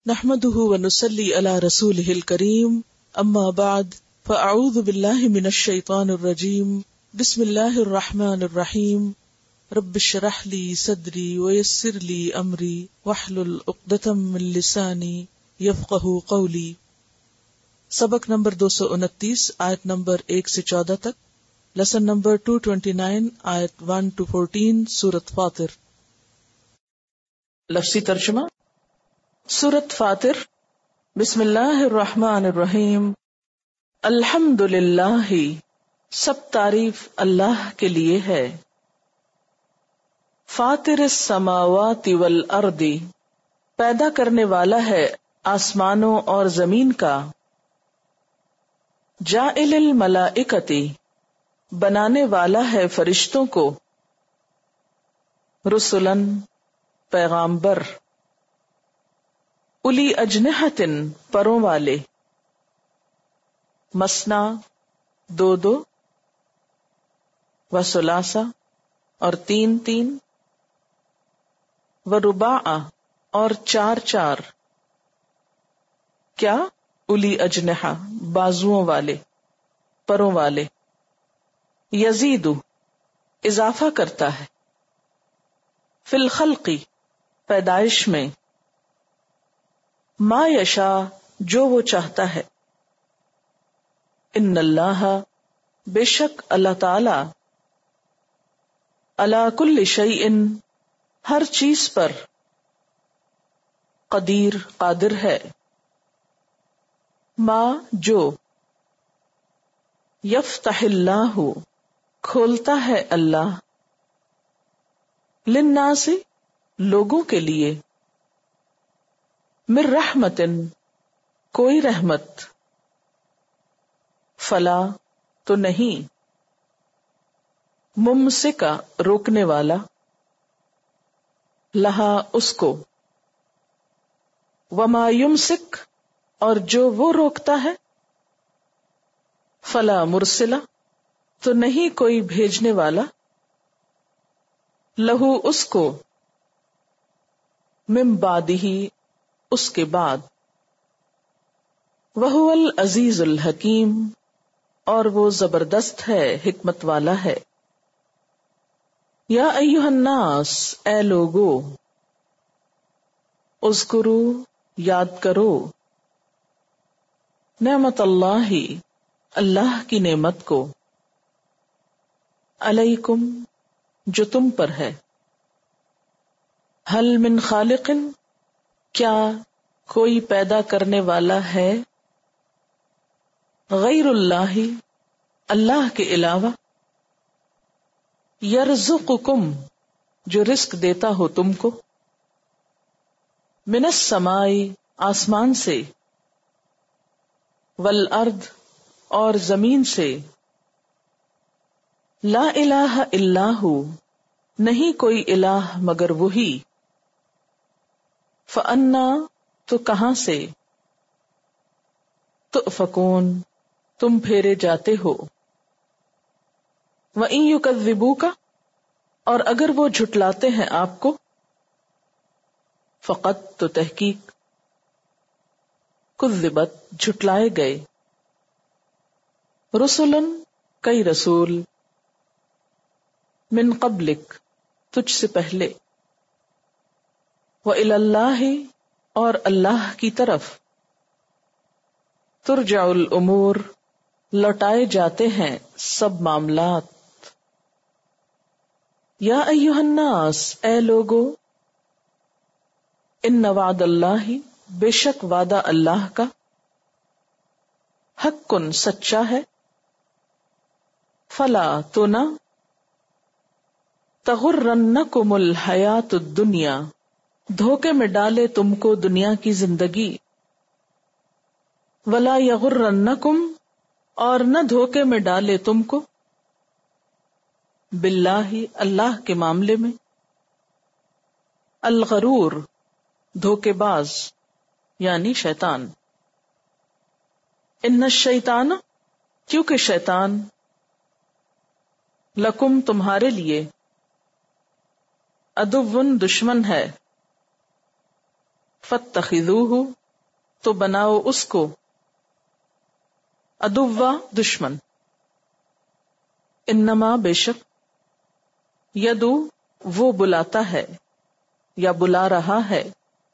نحمده ونصلي على رسوله الكريم اما بعد فاعوذ بالله من الشيطان الرجيم بسم الله الرحمن الرحيم رب اشرح لي صدري ويسر لي امري واحلل عقدة من لساني يفقهوا قولي۔ سبق نمبر 229 آیت نمبر 1 سے 14 تک، لیسن نمبر 229 آیت 1 to 14 سورۃ فاطر۔ لفظی ترجمہ: سورۃ فاطر۔ بسم اللہ الرحمن الرحیم۔ الحمد للہ، سب تعریف اللہ کے لیے ہے۔ فاطر السماوات والارض، پیدا کرنے والا ہے آسمانوں اور زمین کا۔ جاعل الملائکۃ، بنانے والا ہے فرشتوں کو۔ رسلاً، پیغامبر۔ الی اجنحۃ، پروں والے۔ مثنی، دو دو، وثلاث، اور تین تین، ورباع، اور چار چار۔ کیا؟ الی اجنحہ، بازوؤں والے، پروں والے۔ یزید، اضافہ کرتا ہے۔ فی الخلق، پیدائش میں۔ ما یشاء، جو وہ چاہتا ہے۔ ان اللہ، بے شک اللہ تعالی، علی کل شیء، ہر چیز پر، قدیر، قادر ہے۔ ما، جو، یفتح اللہ، کھولتا ہے اللہ، للناس، لوگوں کے لیے، من رحمت، کوئی رحمت، فلا، تو نہیں، ممسکا، روکنے والا، لہا، اس کو، وما یمسک، اور جو وہ روکتا ہے، فلا مرسلہ، تو نہیں کوئی بھیجنے والا، لہو، اس کو، من بعدہ، اس کے بعد۔ وہو العزیز الحکیم، اور وہ زبردست ہے، حکمت والا ہے۔ یا ایھا الناس، اے لوگو، اذکروا، یاد کرو، نعمت اللہ، اللہ کی نعمت کو، علیکم، جو تم پر ہے۔ هل من خالق، کیا کوئی پیدا کرنے والا ہے، غیر اللہ، اللہ کے علاوہ، یرزقکم، جو رزق دیتا ہو تم کو، من السماء، آسمان سے، والارض، اور زمین سے، لا الہ الا ہو، نہیں کوئی الہ مگر وہی، فانا، تو کہاں سے، تؤفکون، تم پھیرے جاتے ہو، وَإِن يُكَذِّبُوكَ، اور اگر وہ جھٹلاتے ہیں آپ کو، فقط، تو تحقیق، کذبت، جھٹلائے گئے، رسلاً، کئی رسول، من قبلک، تجھ سے پہلے، وَإِلَى اللَّهِ، اور اللہ کی طرف، ترجع الامور، لوٹائے جاتے ہیں سب معاملات۔ یا ایھا الناس، اے لوگو، ان وعد اللہ، بے شک وعدہ اللہ کا، حق، سچا ہے، فلا، تو نہ، تغرنکم الحیات الدنیا، دھوکے میں ڈالے تم کو دنیا کی زندگی، ولا یغرنکم، اور نہ دھوکے میں ڈالے تم کو، باللہ، اللہ کے معاملے میں، الغرور، دھوکے باز، یعنی شیطان۔ ان الشیطان، کیونکہ شیطان، لکم، تمہارے لیے، عدو، دشمن ہے، فاتخذوہ تو بناؤ اس کو، عدوا دشمن، انما بے شک، یدو وہ بلاتا ہے یا بلا رہا ہے،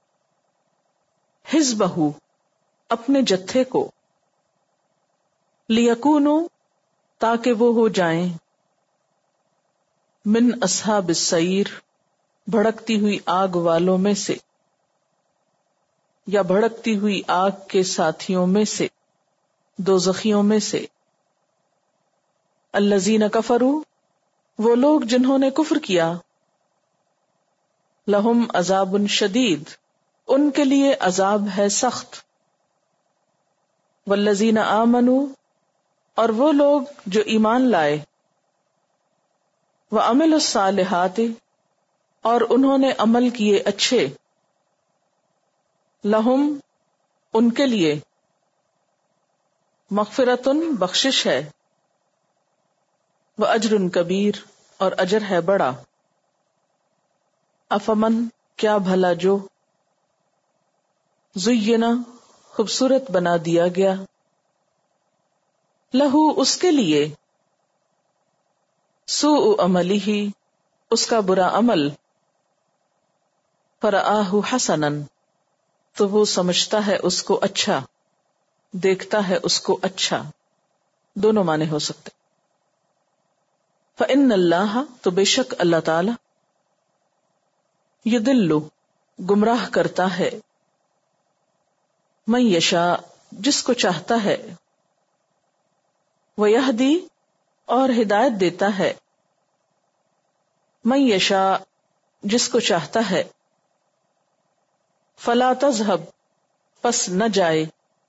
حزبہ اپنے جتھے کو، لیکونوا تاکہ وہ ہو جائیں، من اصحاب السعیر بھڑکتی ہوئی آگ والوں میں سے، یا بھڑکتی ہوئی آگ کے ساتھیوں میں سے، دوزخیوں میں سے، الذین کفروا وہ لوگ جنہوں نے کفر کیا، لہم عذاب شدید ان کے لیے عذاب ہے سخت، والذین آمنوا اور وہ لوگ جو ایمان لائے، وعملوا الصالحات اور انہوں نے عمل کیے اچھے، لہم ان کے لیے، مغفرتن بخشش ہے، واجر کبیر اور اجر ہے بڑا، افمن کیا بھلا جو، زینا خوبصورت بنا دیا گیا، لہو اس کے لیے، سوء عملہ اس کا برا عمل، فرآہ حسنا تو وہ سمجھتا ہے اس کو اچھا، دیکھتا ہے اس کو اچھا، دونوں معنی ہو سکتے۔ فإن اللہ تو بے شک اللہ تعالی، یضل گمراہ کرتا ہے، من یشاء جس کو چاہتا ہے، ویہدی اور ہدایت دیتا ہے، من یشاء جس کو چاہتا ہے، فلا تذہب پس نہ جائے،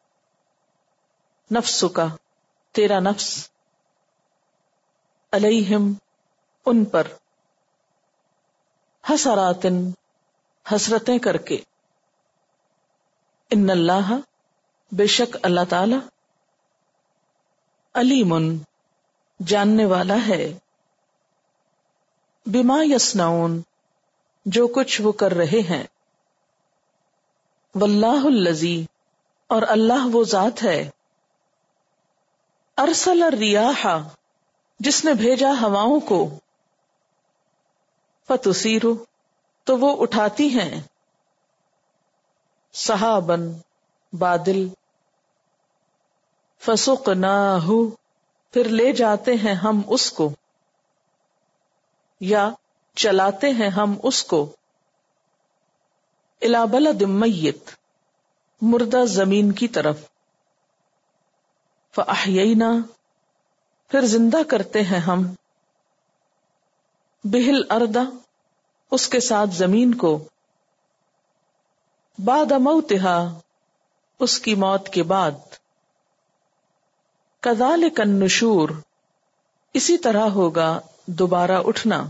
نفسک تیرا نفس، علیہم ان پر، حسرات حسرتیں کر کے، ان اللہ بے شک اللہ تعالی، علیم جاننے والا ہے، بما یصنعون جو کچھ وہ کر رہے ہیں، واللہ الذی اور اللہ وہ ذات ہے، ارسل الریاح جس نے بھیجا ہواؤں کو، فتثیر تو وہ اٹھاتی ہیں، سحابن بادل، فسقناہ پھر لے جاتے ہیں ہم اس کو، یا چلاتے ہیں ہم اس کو، الی بلد میت مردہ زمین کی طرف، فاحیینا پھر زندہ کرتے ہیں ہم، بہل ارض اس کے ساتھ زمین کو، بعد موتہا اس کی موت کے بعد، کذالک النشور اسی طرح ہوگا دوبارہ اٹھنا،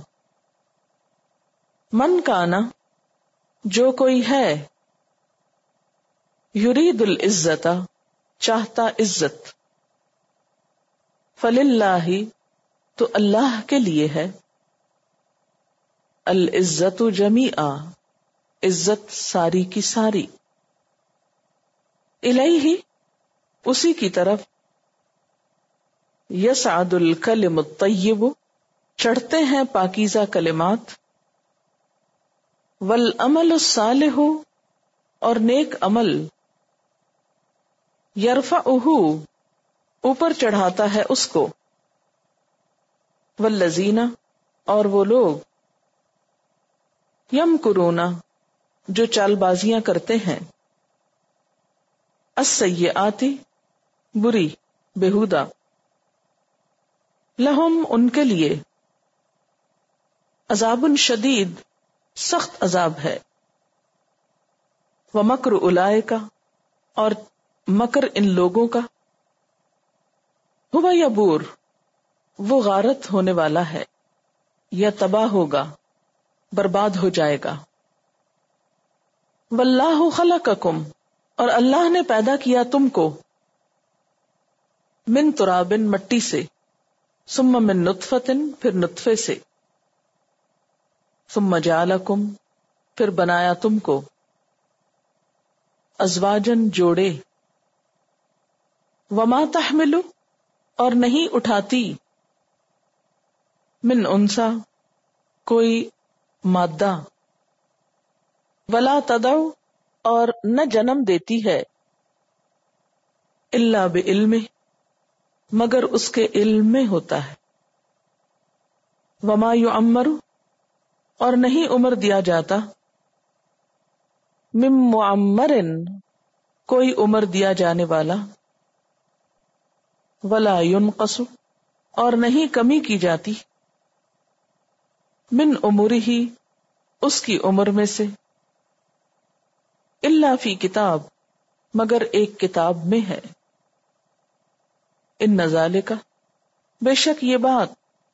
من کانا جو کوئی ہے، یرید العزت چاہتا عزت، فللہ تو اللہ کے لیے ہے، العزت جمیعا عزت ساری کی ساری، الیہ اسی کی طرف، یصعد الکلم الطیب چڑھتے ہیں پاکیزہ کلمات، والعمل الصالح اور نیک عمل، یرفعہ اوپر چڑھاتا ہے اس کو، والذین اور وہ لوگ، یمکرون جو چال بازیاں کرتے ہیں، السیئات بری بےہودہ، لہم ان کے لیے، عذاب شدید سخت عذاب ہے، ومکر اولئک اور مکر ان لوگوں کا، ہوا یبور وہ غارت ہونے والا ہے، یا تباہ ہوگا برباد ہو جائے گا، واللہ خلقکم اور اللہ نے پیدا کیا تم کو، من تراب مٹی سے، ثم من نطفۃ پھر نطفے سے، ثم جعلکم پھر بنایا تم کو، ازواجن جوڑے، وما تحمل اور نہیں اٹھاتی، من انسا کوئی مادہ، ولا تدع اور نہ جنم دیتی ہے، الا بعلمہ مگر اس کے علم میں ہوتا ہے، وما یعمر اور نہیں عمر دیا جاتا، من معمر کوئی عمر دیا جانے والا، ولا ينقص اور نہیں کمی کی جاتی، من عمرہ اس کی عمر میں سے، الا فی کتاب مگر ایک کتاب میں ہے، ان ذالک بے شک یہ بات،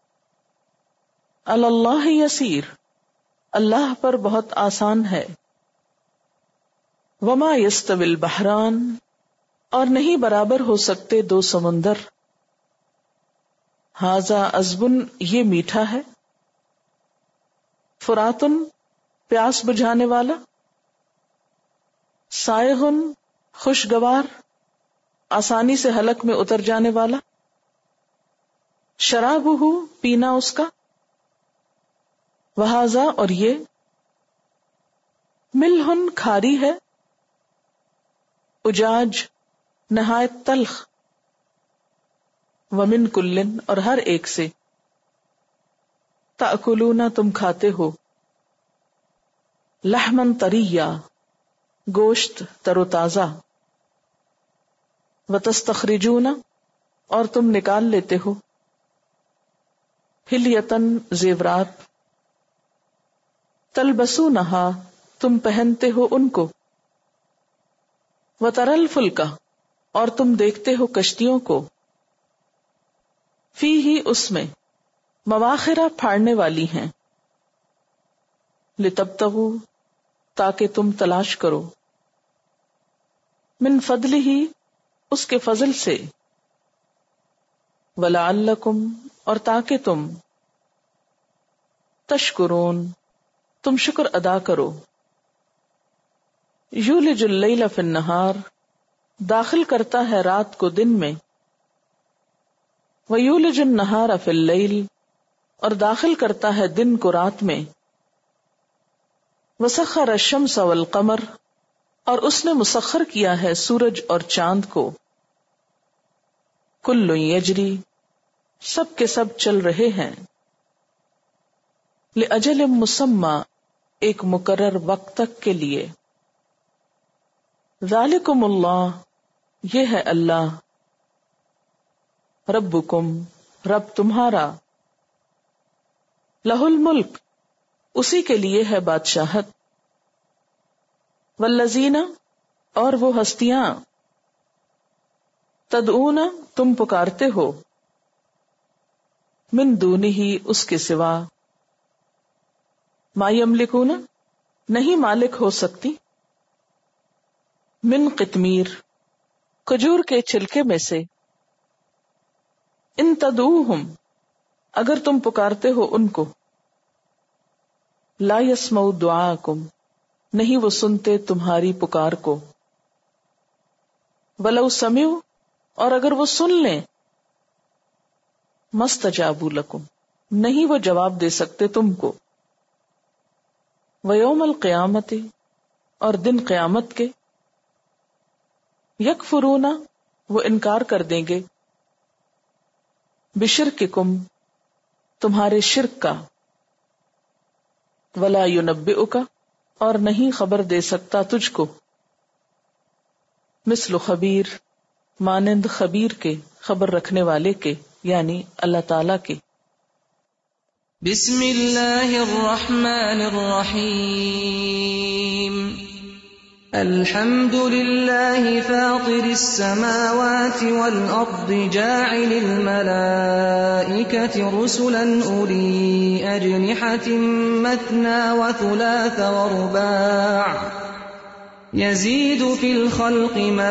علی اللہ یسیر اللہ پر بہت آسان ہے، وما یستوی البحران اور نہیں برابر ہو سکتے دو سمندر، ھذا عذب یہ میٹھا ہے، فراتن پیاس بجھانے والا، سائغن خوشگوار آسانی سے حلق میں اتر جانے والا، شرابہ پینا اس کا، وہذا اور یہ، ملہن کھاری ہے، اجاج نہایت تلخ، ومن کلن اور ہر ایک سے، تأکلون تم کھاتے ہو، لحمن طریا گوشت تر و تازہ، وتستخرجون اور تم نکال لیتے ہو، حلیتن زیورات، تلبسونہا تم پہنتے ہو ان کو، وتری الفلک اور تم دیکھتے ہو کشتیوں کو، فیہ اس میں، مواخر پھاڑنے والی ہیں، لتبتغوا تاکہ تم تلاش کرو، من فضلہ اس کے فضل سے، ولعلکم اور تاکہ تم، تشکرون تم شکر ادا کرو، یولج اللیل فی النہار داخل کرتا ہے رات کو دن میں، ویولج النہار فی اللیل اور داخل کرتا ہے دن کو رات میں، وسخر الشمس والقمر اور اس نے مسخر کیا ہے سورج اور چاند کو، کل یجری سب کے سب چل رہے ہیں، لأجل مسمی ایک مقرر وقت تک کے لیے، ذالکم اللہ یہ ہے اللہ، ربکم رب تمہارا، لہ الملک اسی کے لیے ہے بادشاہت، والذین اور وہ ہستیاں، تدعون تم پکارتے ہو، من دونہ اس کے سوا، ما یملکون نہیں مالک ہو سکتی، من قطمیر کھجور کے چھلکے میں سے، ان تدعوہم اگر تم پکارتے ہو ان کو، لا یسمعوا دعاءکم نہیں وہ سنتے تمہاری پکار کو، ولو سمعوا اور اگر وہ سن لیں، مستجابوا لکم نہیں وہ جواب دے سکتے تم کو، ویوم القیامت اور دن قیامت کے، یکفرون وہ انکار کر دیں گے، بشرککم تمہارے شرک کا، ولا ینبئک اور نہیں خبر دے سکتا تجھ کو، مثل خبیر مانند خبیر کے خبر رکھنے والے کے یعنی اللہ تعالی کے۔ بسم اللہ الرحمن الرحیم، الحمد للہ فاطر السماوات والارض جاعل الملائکة رسلا اولی اجنحة مثنى وثلاث ورباع یزید فی الخلق ما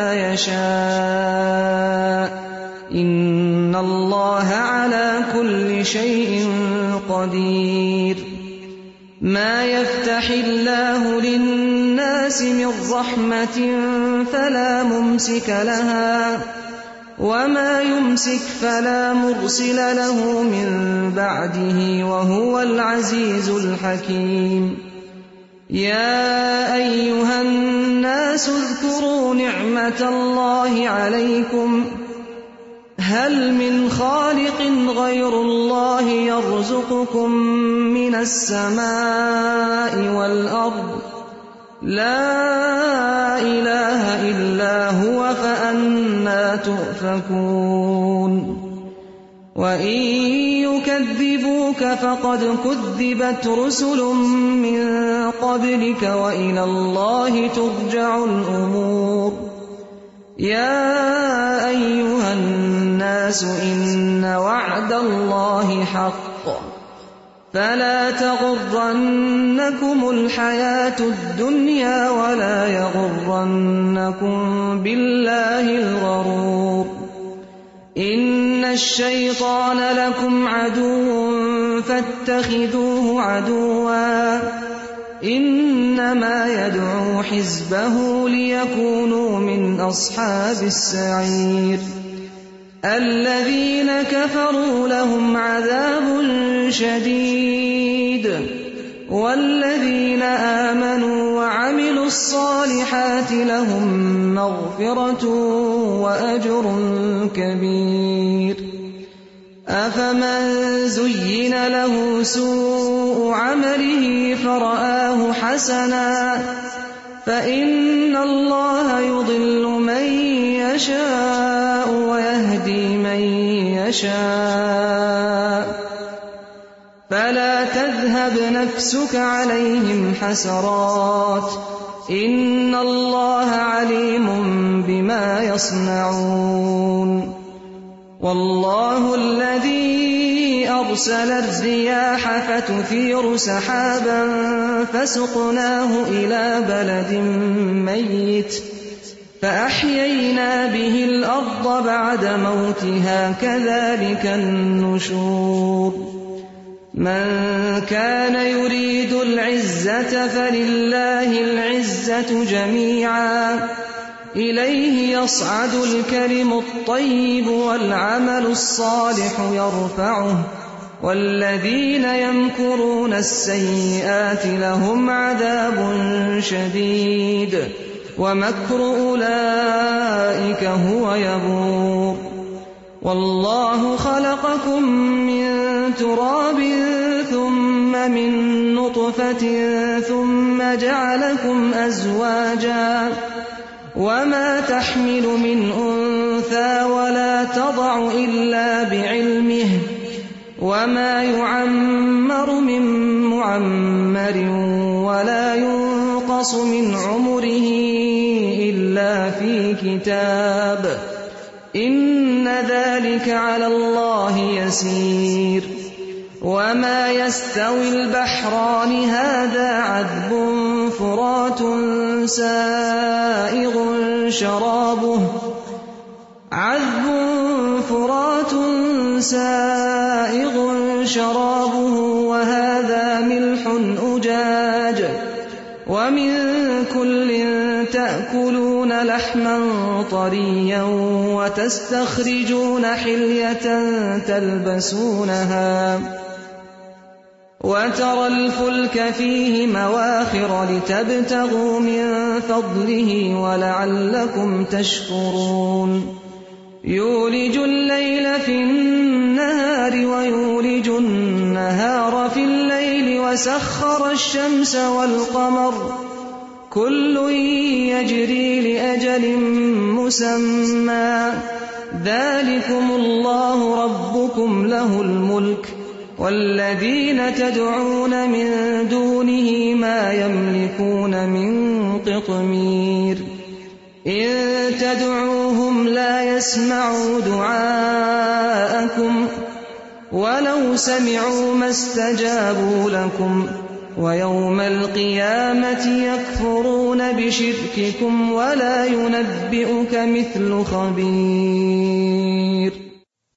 یشاء ان اللہ علی کل شیء قدیر ما یفتح اللہ للناس الناس من رحمة فلا ممسك لها وما يمسك فلا مرسل له من بعده وهو العزيز الحكيم يا أيها الناس اذكروا نعمة الله عليكم هل من خالق غير الله يرزقكم من السماء والأرض لا إله إلا هو فأنى تؤفكون وإن يكذبوك فقد كذبت رسل من قبلك وإلى الله ترجع الأمور يا أيها الناس إن وعد الله حق فلا تغرنكم الحياة الدنيا ولا يغرنكم بالله الغرور إن الشيطان لكم عدو فاتخذوه عدوا إنما يدعو حزبه ليكونوا من أصحاب السعير الذين كفروا لهم عذاب شديد والذين آمنوا وعملوا الصالحات لهم مغفرة وأجر كبير أفمن زين له سوء عمله فرآه حسنا فإن الله يضل من يشاء ويهدي من يشاء فلا تذهب نفسك عليهم حسرات إن الله عليم بما يصنعون والله الذي أرسل الرياح فتثير سحابا فسقناه إلى بلد ميت فأحيينا به الأرض بعد موتها كذلك النشور من كان يريد العزة فلله العزة جميعا إليه يصعد الكلم الطيب والعمل الصالح يرفعه والذين يمكرون السيئات لهم عذاب شديد ومكر أولئك هو يبور والله خلقكم من تراب ثم من نطفة ثم جعلكم أزواجا وما تحمل من أنثى ولا تضع إلا بعلمه وما يعمر من معمر ولا ينقص من عمره إلا في كتاب إن ذلك على الله يسير وما يستوي البحران هذا عذب فرات سائغ شرابه وهذا ملح أجاج ومن كل تأكلون لحما طريا وتستخرجون حلية تلبسونها وترى الفلك فيه مواخر لتبتغوا من فضله ولعلكم تشكرون يولج الليل في النهار ويولج النهار في الليل وسخر الشمس والقمر كل يجري لأجل مسمى ذلكم الله ربكم له الملك والذين تدعون من دونه ما يملكون من قطمير إن تدعوهم لا يسمعوا دعاءكم ولو سمعوا ما استجابوا لكم ويوم القيامة يكفرون بشرككم ولا ينبئك مثل خبير